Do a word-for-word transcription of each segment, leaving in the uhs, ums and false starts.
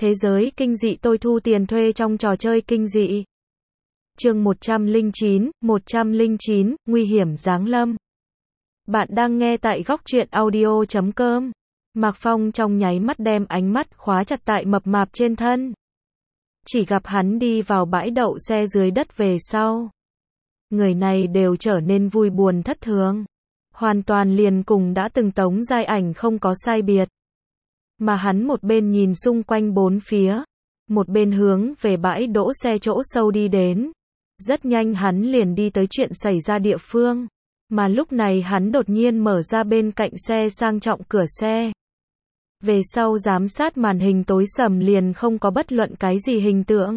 Thế giới kinh dị tôi thu tiền thuê trong trò chơi kinh dị. Chương một trăm lẻ chín, một trăm lẻ chín, nguy hiểm giáng lâm. Bạn đang nghe tại góc truyện audio chấm com. Mạc Phong trong nháy mắt đem ánh mắt khóa chặt tại mập mạp trên thân. Chỉ gặp hắn đi vào bãi đậu xe dưới đất về sau. Người này đều trở nên vui buồn thất thường. Hoàn toàn liền cùng đã từng Tống Giai Ảnh không có sai biệt. Mà hắn một bên nhìn xung quanh bốn phía, một bên hướng về bãi đỗ xe chỗ sâu đi đến. Rất nhanh hắn liền đi tới chuyện xảy ra địa phương. Mà lúc này hắn đột nhiên mở ra bên cạnh xe sang trọng cửa xe. Về sau giám sát màn hình tối sầm liền không có bất luận cái gì hình tượng.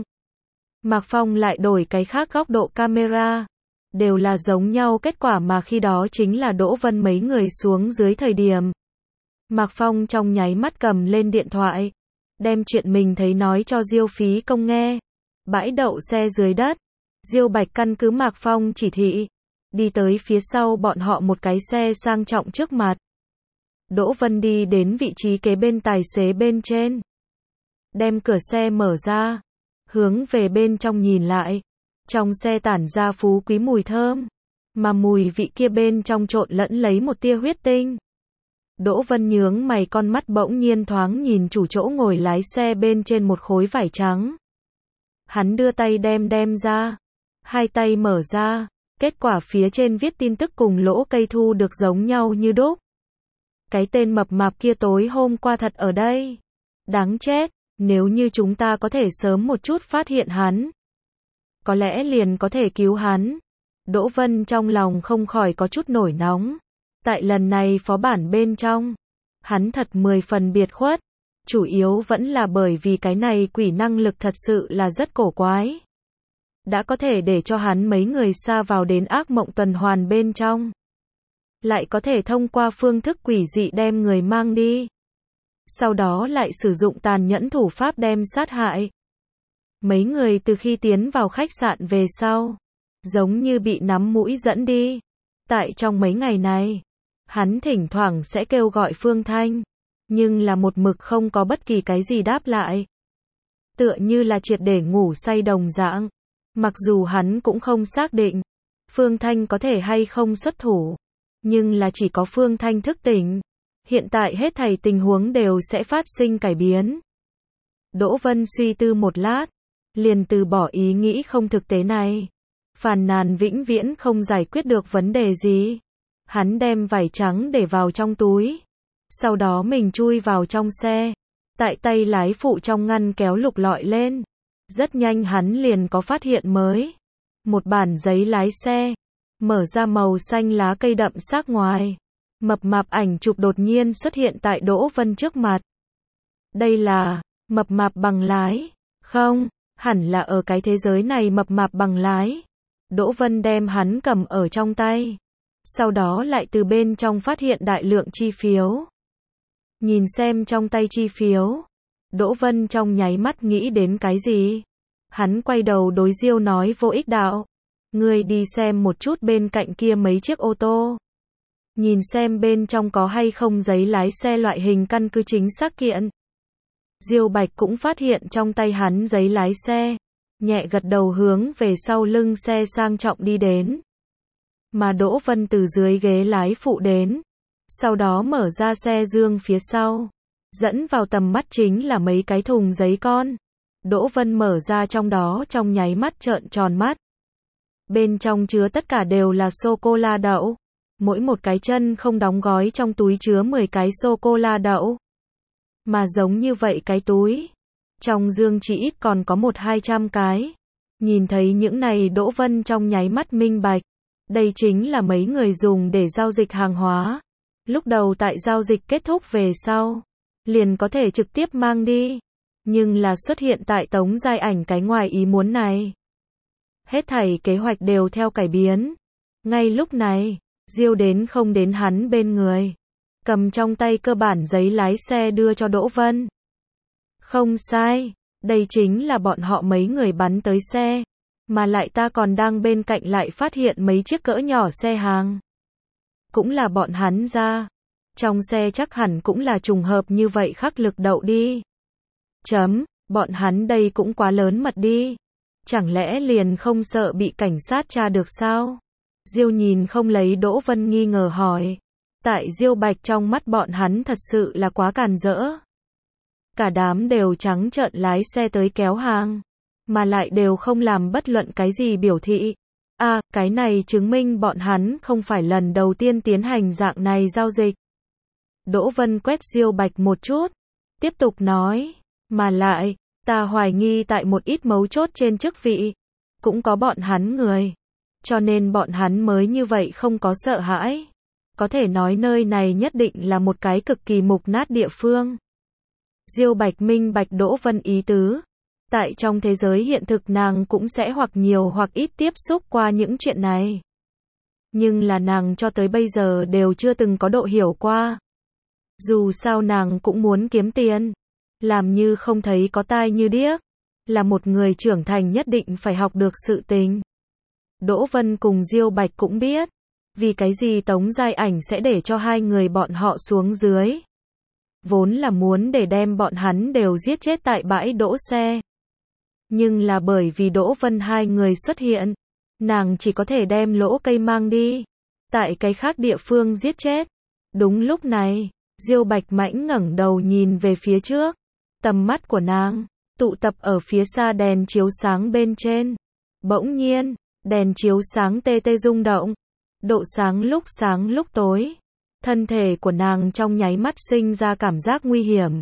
Mạc Phong lại đổi cái khác góc độ camera. Đều là giống nhau kết quả mà khi đó chính là Đỗ Vân mấy người xuống dưới thời điểm. Mạc Phong trong nháy mắt cầm lên điện thoại. Đem chuyện mình thấy nói cho Diêu Phí Công nghe. Bãi đậu xe dưới đất. Diêu Bạch căn cứ Mạc Phong chỉ thị. Đi tới phía sau bọn họ một cái xe sang trọng trước mặt. Đỗ Vân đi đến vị trí kế bên tài xế bên trên. Đem cửa xe mở ra. Hướng về bên trong nhìn lại. Trong xe tản ra phú quý mùi thơm. Mà mùi vị kia bên trong trộn lẫn lấy một tia huyết tinh. Đỗ Vân nhướng mày, con mắt bỗng nhiên thoáng nhìn chủ chỗ ngồi lái xe bên trên một khối vải trắng. Hắn đưa tay đem đem ra. Hai tay mở ra. Kết quả phía trên viết tin tức cùng lỗ cây thu được giống nhau như đúc. Cái tên mập mạp kia tối hôm qua thật ở đây. Đáng chết, nếu như chúng ta có thể sớm một chút phát hiện hắn. Có lẽ liền có thể cứu hắn. Đỗ Vân trong lòng không khỏi có chút nổi nóng. Tại lần này phó bản bên trong, hắn thật mười phần biệt khuất. Chủ yếu vẫn là bởi vì cái này quỷ năng lực thật sự là rất cổ quái. Đã có thể để cho hắn mấy người sa vào đến ác mộng tuần hoàn bên trong. Lại có thể thông qua phương thức quỷ dị đem người mang đi. Sau đó lại sử dụng tàn nhẫn thủ pháp đem sát hại. Mấy người từ khi tiến vào khách sạn về sau, giống như bị nắm mũi dẫn đi. Tại trong mấy ngày này, hắn thỉnh thoảng sẽ kêu gọi Phương Thanh, nhưng là một mực không có bất kỳ cái gì đáp lại. Tựa như là triệt để ngủ say đồng dạng. Mặc dù hắn cũng không xác định Phương Thanh có thể hay không xuất thủ, nhưng là chỉ có Phương Thanh thức tỉnh, hiện tại hết thảy tình huống đều sẽ phát sinh cải biến. Đỗ Vân suy tư một lát, liền từ bỏ ý nghĩ không thực tế này. Phàn nàn vĩnh viễn không giải quyết được vấn đề gì. Hắn đem vải trắng để vào trong túi. Sau đó mình chui vào trong xe. Tại tay lái phụ trong ngăn kéo lục lọi lên. Rất nhanh hắn liền có phát hiện mới. Một bản giấy lái xe. Mở ra màu xanh lá cây đậm sắc ngoài. Mập mạp ảnh chụp đột nhiên xuất hiện tại Đỗ Vân trước mặt. Đây là mập mạp bằng lái. Không, hẳn là ở cái thế giới này mập mạp bằng lái. Đỗ Vân đem hắn cầm ở trong tay. Sau đó lại từ bên trong phát hiện đại lượng chi phiếu. Nhìn xem trong tay chi phiếu. Đỗ Vân trong nháy mắt nghĩ đến cái gì? Hắn quay đầu đối Diêu nói vô ích đạo. Ngươi đi xem một chút bên cạnh kia mấy chiếc ô tô. Nhìn xem bên trong có hay không giấy lái xe loại hình căn cứ chính xác kiện. Diêu Bạch cũng phát hiện trong tay hắn giấy lái xe. Nhẹ gật đầu hướng về sau lưng xe sang trọng đi đến. Mà Đỗ Vân từ dưới ghế lái phụ đến. Sau đó mở ra xe dương phía sau. Dẫn vào tầm mắt chính là mấy cái thùng giấy con. Đỗ Vân mở ra trong đó trong nháy mắt trợn tròn mắt. Bên trong chứa tất cả đều là sô-cô-la đậu. Mỗi một cái chân không đóng gói trong túi chứa mười cái sô-cô-la đậu. Mà giống như vậy cái túi. Trong dương chỉ ít còn có một hai trăm cái. Nhìn thấy những này Đỗ Vân trong nháy mắt minh bạch. Đây chính là mấy người dùng để giao dịch hàng hóa. Lúc đầu tại giao dịch kết thúc về sau. Liền có thể trực tiếp mang đi. Nhưng là xuất hiện tại Tống Giai Ảnh cái ngoài ý muốn này. Hết thảy kế hoạch đều theo cải biến. Ngay lúc này, Diêu đến không đến hắn bên người. Cầm trong tay cơ bản giấy lái xe đưa cho Đỗ Vân. Không sai, đây chính là bọn họ mấy người bắn tới xe. Mà lại ta còn đang bên cạnh lại phát hiện mấy chiếc cỡ nhỏ xe hàng. Cũng là bọn hắn ra. Trong xe chắc hẳn cũng là trùng hợp như vậy khắc lực đậu đi. Chấm, Bọn hắn đây cũng quá lớn mật đi. Chẳng lẽ liền không sợ bị cảnh sát tra được sao? Diêu nhìn không lấy Đỗ Vân nghi ngờ hỏi. Tại Diêu Bạch trong mắt bọn hắn thật sự là quá càn rỡ. Cả đám đều trắng trợn lái xe tới kéo hàng. Mà lại đều không làm bất luận cái gì biểu thị. À, cái này chứng minh bọn hắn không phải lần đầu tiên tiến hành dạng này giao dịch. Đỗ Vân quét Diêu Bạch một chút. Tiếp tục nói. Mà lại, ta hoài nghi tại một ít mấu chốt trên chức vị. Cũng có bọn hắn người. Cho nên bọn hắn mới như vậy không có sợ hãi. Có thể nói nơi này nhất định là một cái cực kỳ mục nát địa phương. Diêu Bạch minh bạch Đỗ Vân ý tứ. Tại trong thế giới hiện thực nàng cũng sẽ hoặc nhiều hoặc ít tiếp xúc qua những chuyện này. Nhưng là nàng cho tới bây giờ đều chưa từng có độ hiểu qua. Dù sao nàng cũng muốn kiếm tiền. Làm như không thấy có tai như điếc. Là một người trưởng thành nhất định phải học được sự tình. Đỗ Vân cùng Diêu Bạch cũng biết. Vì cái gì Tống Giai Ảnh sẽ để cho hai người bọn họ xuống dưới. Vốn là muốn để đem bọn hắn đều giết chết tại bãi đỗ xe. Nhưng là bởi vì Đỗ Vân hai người xuất hiện. Nàng chỉ có thể đem lỗ cây mang đi. Tại cái khác địa phương giết chết. Đúng lúc này, Diêu Bạch mãnh ngẩng đầu nhìn về phía trước. Tầm mắt của nàng tụ tập ở phía xa đèn chiếu sáng bên trên. Bỗng nhiên, đèn chiếu sáng tê tê rung động. Độ sáng lúc sáng lúc tối. Thân thể của nàng trong nháy mắt sinh ra cảm giác nguy hiểm.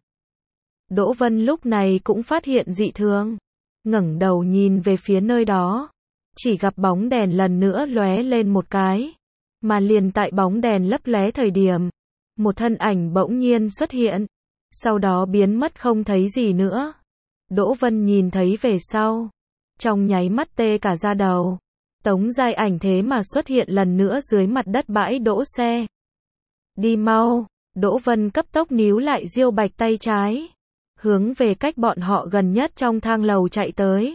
Đỗ Vân lúc này cũng phát hiện dị thường. Ngẩng đầu nhìn về phía nơi đó. Chỉ gặp bóng đèn lần nữa lóe lên một cái. Mà liền tại bóng đèn lấp lóe thời điểm. Một thân ảnh bỗng nhiên xuất hiện. Sau đó biến mất không thấy gì nữa. Đỗ Vân nhìn thấy về sau. Trong nháy mắt tê cả da đầu. Tống Giai Ảnh thế mà xuất hiện lần nữa dưới mặt đất bãi đỗ xe. Đi mau. Đỗ Vân cấp tốc níu lại Diêu Bạch tay trái. Hướng về cách bọn họ gần nhất trong thang lầu chạy tới.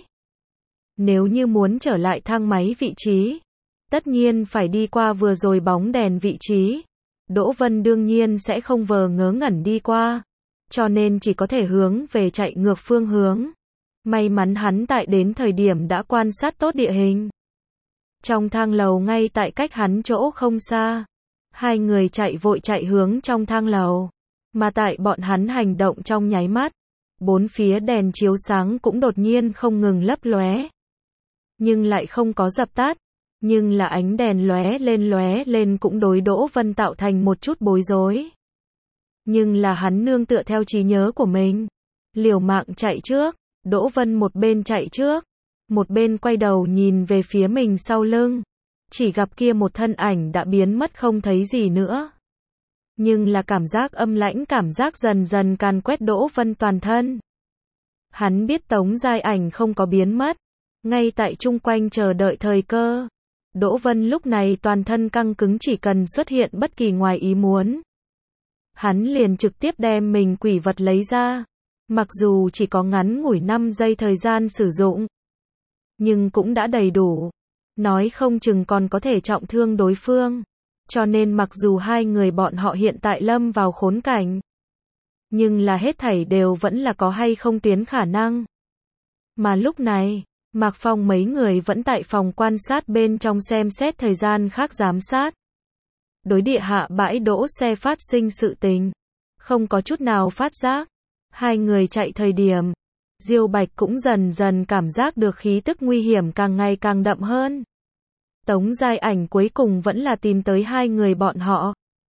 Nếu như muốn trở lại thang máy vị trí. Tất nhiên phải đi qua vừa rồi bóng đèn vị trí. Đỗ Vân đương nhiên sẽ không vờ ngớ ngẩn đi qua. Cho nên chỉ có thể hướng về chạy ngược phương hướng. May mắn hắn tại đến thời điểm đã quan sát tốt địa hình. Trong thang lầu ngay tại cách hắn chỗ không xa. Hai người chạy vội chạy hướng trong thang lầu. Mà tại bọn hắn hành động trong nháy mắt. Bốn phía đèn chiếu sáng cũng đột nhiên không ngừng lấp lóe. Nhưng lại không có dập tắt. Nhưng là ánh đèn lóe lên lóe lên cũng đối Đỗ Vân tạo thành một chút bối rối. Nhưng là hắn nương tựa theo trí nhớ của mình. Liều mạng chạy trước. Đỗ Vân một bên chạy trước. Một bên quay đầu nhìn về phía mình sau lưng. Chỉ gặp kia một thân ảnh đã biến mất không thấy gì nữa. Nhưng là cảm giác âm lãnh cảm giác dần dần càn quét Đỗ Vân toàn thân. Hắn biết Tống Giai Ảnh không có biến mất. Ngay tại chung quanh chờ đợi thời cơ. Đỗ Vân lúc này toàn thân căng cứng chỉ cần xuất hiện bất kỳ ngoài ý muốn. Hắn liền trực tiếp đem mình quỷ vật lấy ra. Mặc dù chỉ có ngắn ngủi năm giây thời gian sử dụng. Nhưng cũng đã đầy đủ. Nói không chừng còn có thể trọng thương đối phương. Cho nên mặc dù hai người bọn họ hiện tại lâm vào khốn cảnh. Nhưng là hết thảy đều vẫn là có hay không tiến khả năng. Mà lúc này, Mạc Phong mấy người vẫn tại phòng quan sát bên trong xem xét thời gian khác giám sát. Đối địa hạ bãi đỗ xe phát sinh sự tình. Không có chút nào phát giác. Hai người chạy thời điểm. Diêu Bạch cũng dần dần cảm giác được khí tức nguy hiểm càng ngày càng đậm hơn. Tống Giai Ảnh cuối cùng vẫn là tìm tới hai người bọn họ.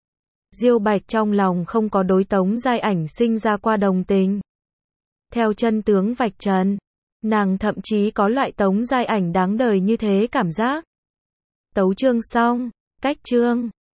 Diêu Bạch trong lòng không có đối Tống Giai Ảnh sinh ra qua đồng tình. Theo chân tướng vạch trần, nàng thậm chí có loại Tống Giai Ảnh đáng đời như thế cảm giác. Tấu chương xong, cách chương.